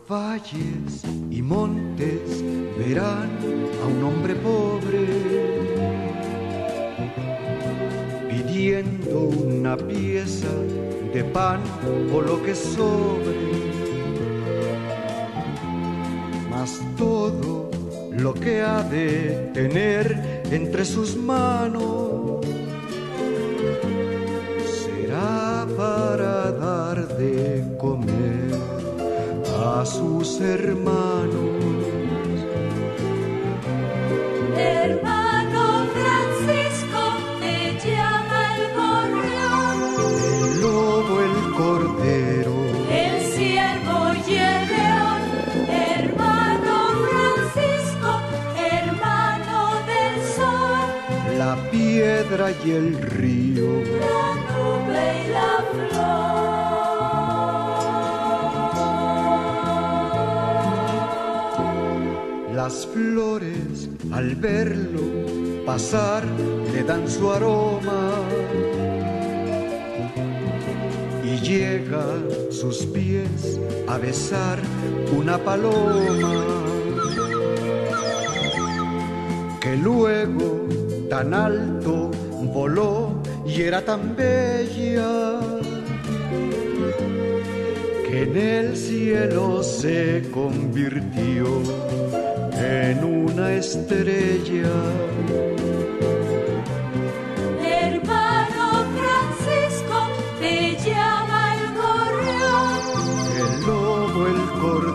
Valles y montes verán a un hombre pobre pidiendo una pieza de pan o lo que sobre, mas todo lo que ha de tener entre sus manos será para dar de comer a sus hermanos. Hermano Francisco, te llama el gorrión, El lobo, el cordero, el ciervo y el león. Hermano Francisco, hermano del sol, la piedra y el río, la nube y la flor. Las flores al verlo pasar le dan su aroma y llega sus pies a besar una paloma que luego tan alto voló y era tan bella que en el cielo se convirtió en una estrella. Hermano Francisco, te llama el gorrión, El lobo, el cordero,